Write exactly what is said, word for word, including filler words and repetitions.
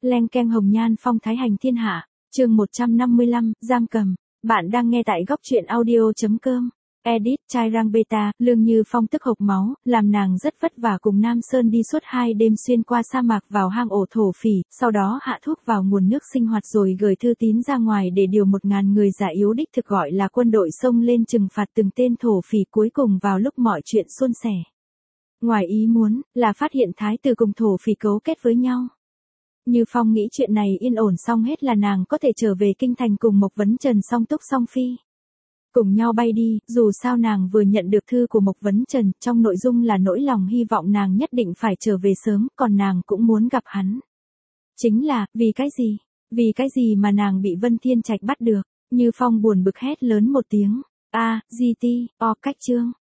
Leng keng hồng nhan phong thái hành thiên hạ, chương một trăm năm mươi lăm, giam cầm. Bạn đang nghe tại góc truyện audio chấm com. Edit, trai rang beta, Lương Như Phong tức hộc máu, làm nàng rất vất vả cùng Nam Sơn đi suốt hai đêm xuyên qua sa mạc vào hang ổ thổ phỉ, sau đó hạ thuốc vào nguồn nước sinh hoạt rồi gửi thư tín ra ngoài để điều một ngàn người giả yếu đích thực gọi là quân đội xông lên trừng phạt từng tên thổ phỉ cuối cùng vào lúc mọi chuyện suôn sẻ. Ngoài ý muốn, là phát hiện thái tử cùng thổ phỉ cấu kết với nhau. Như Phong nghĩ chuyện này yên ổn xong hết là nàng có thể trở về kinh thành cùng Mộc Vấn Trần song túc song phi. Cùng nhau bay đi, dù sao nàng vừa nhận được thư của Mộc Vấn Trần, trong nội dung là nỗi lòng hy vọng nàng nhất định phải trở về sớm, còn nàng cũng muốn gặp hắn. Chính là, vì cái gì? Vì cái gì mà nàng bị Vân Thiên Trạch bắt được? Như Phong buồn bực hét lớn một tiếng. A, G T, O cách chương.